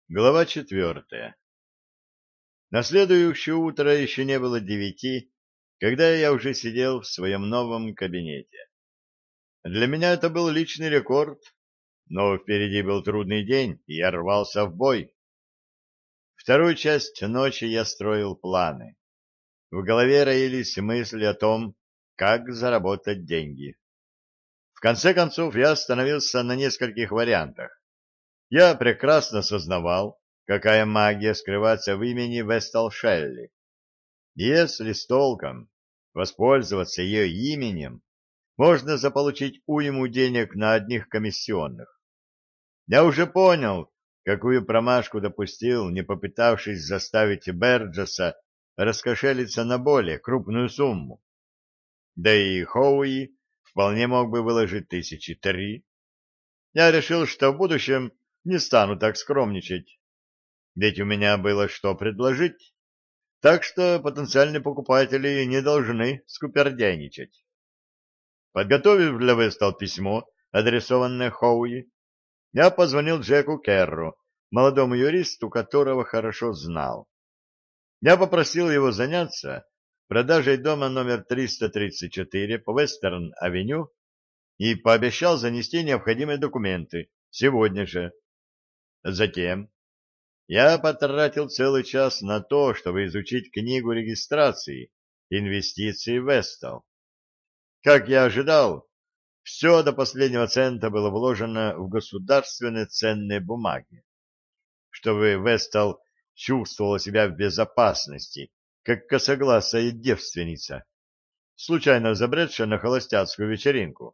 Глава 4. На следующее утро еще не было 9, когда я уже сидел в своем новом кабинете. Для меня это был личный рекорд, но впереди был трудный день, и я рвался в бой. Вторую часть ночи я строил планы. В голове роились мысли о том, как заработать деньги. В конце концов, я остановился на нескольких вариантах. Я прекрасно сознавал, какая магия скрывается в имени Вестал Шелли. Если с толком воспользоваться ее именем, можно заполучить уйму денег на одних комиссионных. Я уже понял, какую промашку допустил, не попытавшись заставить Берджеса раскошелиться на более крупную сумму. Да и Хоуи вполне мог бы выложить 3 000. Я решил, что в будущем не стану так скромничать, ведь у меня было что предложить. Так что потенциальные покупатели не должны скупердяйничать. Подготовив для Вестал письмо, адресованное Хоуи, я позвонил Джеку Керру, молодому юристу, которого хорошо знал. Я попросил его заняться продажей дома номер 334 по Вестерн-авеню и пообещал занести необходимые документы сегодня же. Затем я потратил целый час на то, чтобы изучить книгу регистрации инвестиций Вестал. Как я ожидал, все до последнего цента было вложено в государственные ценные бумаги, чтобы Вестал чувствовала себя в безопасности, как косоглазая девственница, случайно забредшая на холостяцкую вечеринку.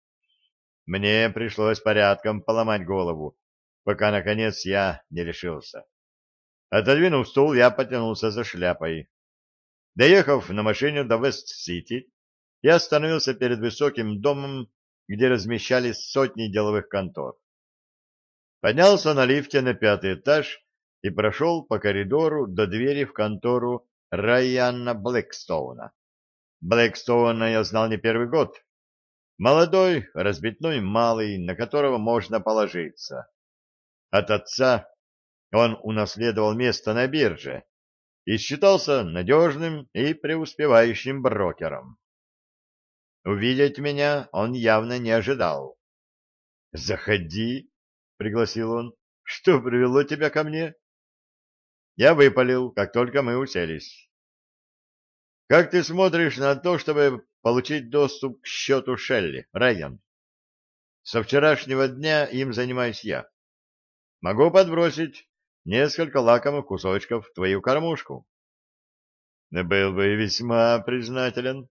Мне пришлось порядком поломать голову, пока, наконец, я не решился. Отодвинув стул, я потянулся за шляпой. Доехав на машине до Вест-Сити, я остановился перед высоким домом, где размещались сотни деловых контор. Поднялся на лифте на 5-й этаж и прошел по коридору до двери в контору Райана Блэкстоуна. Блэкстоуна я знал не первый год. Молодой, разбитной малый, на которого можно положиться. От отца он унаследовал место на бирже и считался надежным и преуспевающим брокером. Увидеть меня он явно не ожидал. «Заходи», — пригласил он. «Что привело тебя ко мне?» Я выпалил, как только мы уселись. «Как ты смотришь на то, чтобы получить доступ к счету Шелли, Райан? Со вчерашнего дня им занимаюсь я. Могу подбросить несколько лакомых кусочков в твою кормушку». Был бы весьма признателен.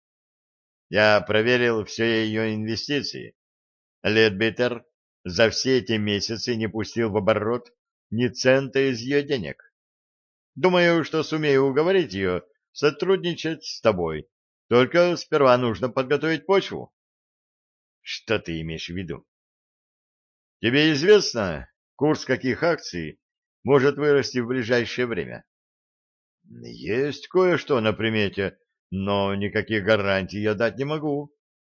Я проверил все ее инвестиции. Ледбитер за все эти месяцы не пустил в оборот ни цента из ее денег. Думаю, что сумею уговорить ее сотрудничать с тобой. Только сперва нужно подготовить почву. Что ты имеешь в виду? Тебе известно, курс каких акций может вырасти в ближайшее время? Есть кое-что на примете, но никаких гарантий я дать не могу.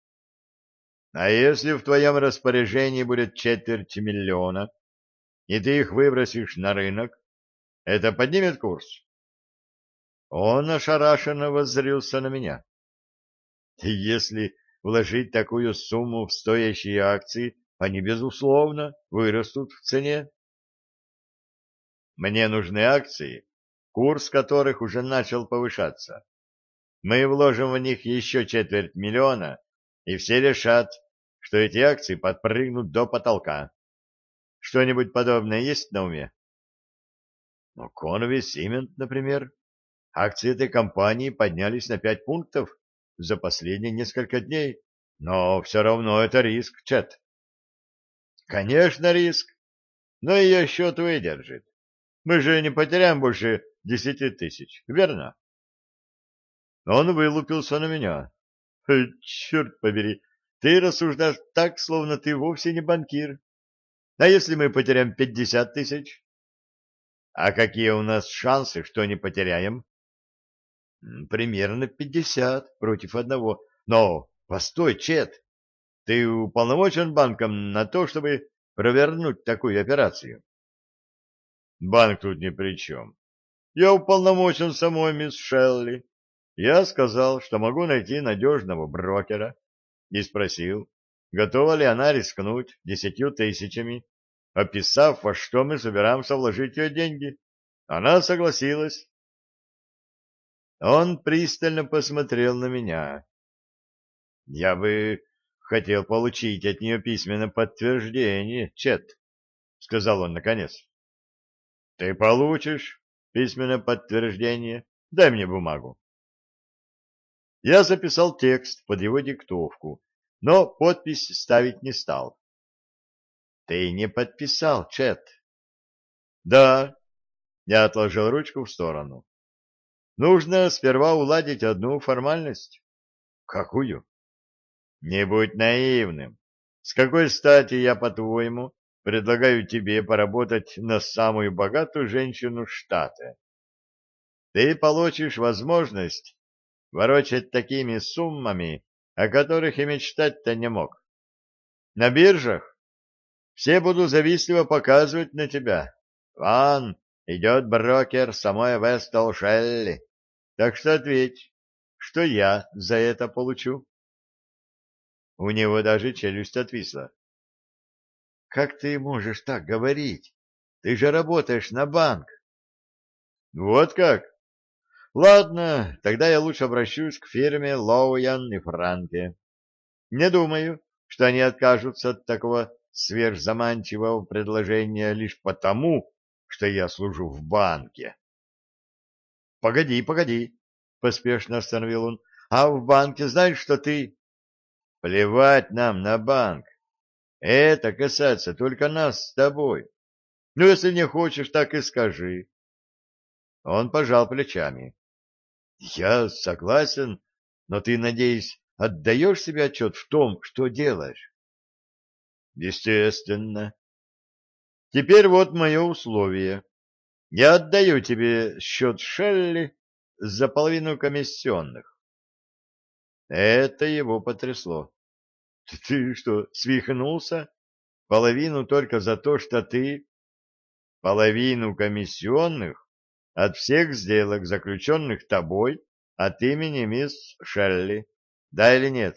А если в твоем распоряжении будет 250 000, и ты их выбросишь на рынок, это поднимет курс? Он ошарашенно воззрился на меня. Если вложить такую сумму в стоящие акции, они, безусловно, вырастут в цене. Мне нужны акции, курс которых уже начал повышаться. Мы вложим в них еще 250 000, и все решат, что эти акции подпрыгнут до потолка. Что-нибудь подобное есть на уме? Ну, Конвей Симент, например. Акции этой компании поднялись на 5 пунктов за последние несколько дней. Но все равно это риск, Чет. Конечно, риск, но ее счет выдержит. Мы же не потеряем больше 10 000, верно? Он вылупился на меня. Черт побери, ты рассуждаешь так, словно ты вовсе не банкир. А если мы потеряем 50 000? А какие у нас шансы, что не потеряем? Примерно 50 против одного. Но, постой, Чет, ты уполномочен банком на то, чтобы провернуть такую операцию? Банк тут ни при чем. Я уполномочен самой мисс Шелли. Я сказал, что могу найти надежного брокера, и спросил, готова ли она рискнуть 10 000, описав, во что мы собираемся вложить ее деньги. Она согласилась. Он пристально посмотрел на меня. Я бы хотел получить от нее письменное подтверждение, Чет, — сказал он наконец. — Ты получишь письменное подтверждение. Дай мне бумагу. Я записал текст под его диктовку, но подпись ставить не стал. — Ты не подписал, Чет. — Да. Я отложил ручку в сторону. — Нужно сперва уладить одну формальность. — Какую? — Не будь наивным. С какой стати я, по-твоему, предлагаю тебе поработать на самую богатую женщину штата? Ты получишь возможность ворочать такими суммами, о которых и мечтать-то не мог. На биржах все будут завистливо показывать на тебя. Вон, идет брокер самой Вестал Шелли. Так что ответь, что я за это получу. У него даже челюсть отвисла. — Как ты можешь так говорить? Ты же работаешь на банк. — Вот как? Ладно, тогда я лучше обращусь к фирме Лоуян и Франке. Не думаю, что они откажутся от такого сверхзаманчивого предложения лишь потому, что я служу в банке. — Погоди, погоди, — поспешно остановил он. — А в банке знаешь, что ты... — Плевать нам на банк. Это касается только нас с тобой. Ну, если не хочешь, так и скажи. Он пожал плечами. — Я согласен, но ты, надеюсь, отдаешь себе отчет в том, что делаешь? — Естественно. Теперь вот мое условие. Я отдаю тебе счет Шелли за половину комиссионных. Это его потрясло. Ты что, свихнулся? Половину только за то, что ты... Половину комиссионных от всех сделок, заключенных тобой от имени мисс Шелли. Да или нет?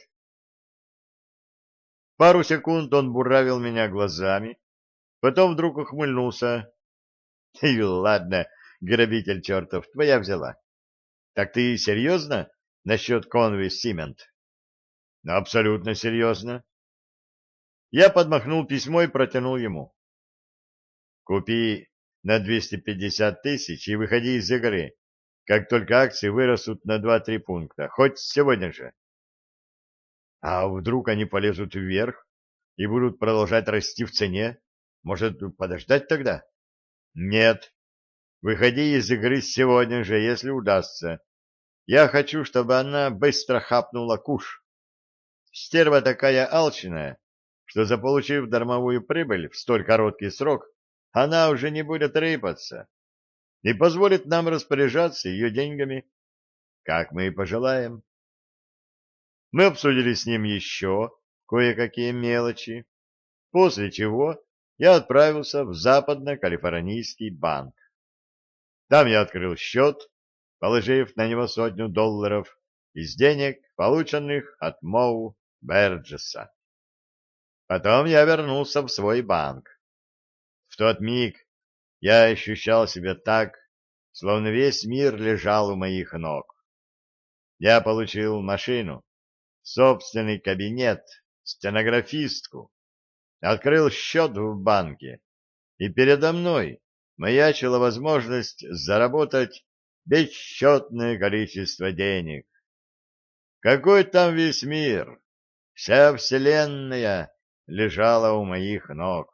Пару секунд он буравил меня глазами, потом вдруг ухмыльнулся. И ладно, грабитель чертов, твоя взяла. Так ты серьезно насчет Конви Симент? Абсолютно серьезно. Я подмахнул письмо и протянул ему. Купи на 250 000 и выходи из игры, как только акции вырастут на 2-3 пункта, хоть сегодня же. А вдруг они полезут вверх и будут продолжать расти в цене? Может, подождать тогда? Нет. Выходи из игры сегодня же, если удастся. Я хочу, чтобы она быстро хапнула куш. Стерва такая алчная, что, заполучив дармовую прибыль в столь короткий срок, она уже не будет рыпаться и позволит нам распоряжаться ее деньгами, как мы и пожелаем. Мы обсудили с ним еще кое-какие мелочи, после чего я отправился в Западно-Калифорнийский банк. Там я открыл счет, положив на него $100 из денег, полученных от Моу Берджеса. Потом я вернулся в свой банк. В тот миг я ощущал себя так, словно весь мир лежал у моих ног. Я получил машину, собственный кабинет, стенографистку, открыл счет в банке, и передо мной маячила возможность заработать бесчетное количество денег. Какой там весь мир? Вся вселенная лежала у моих ног.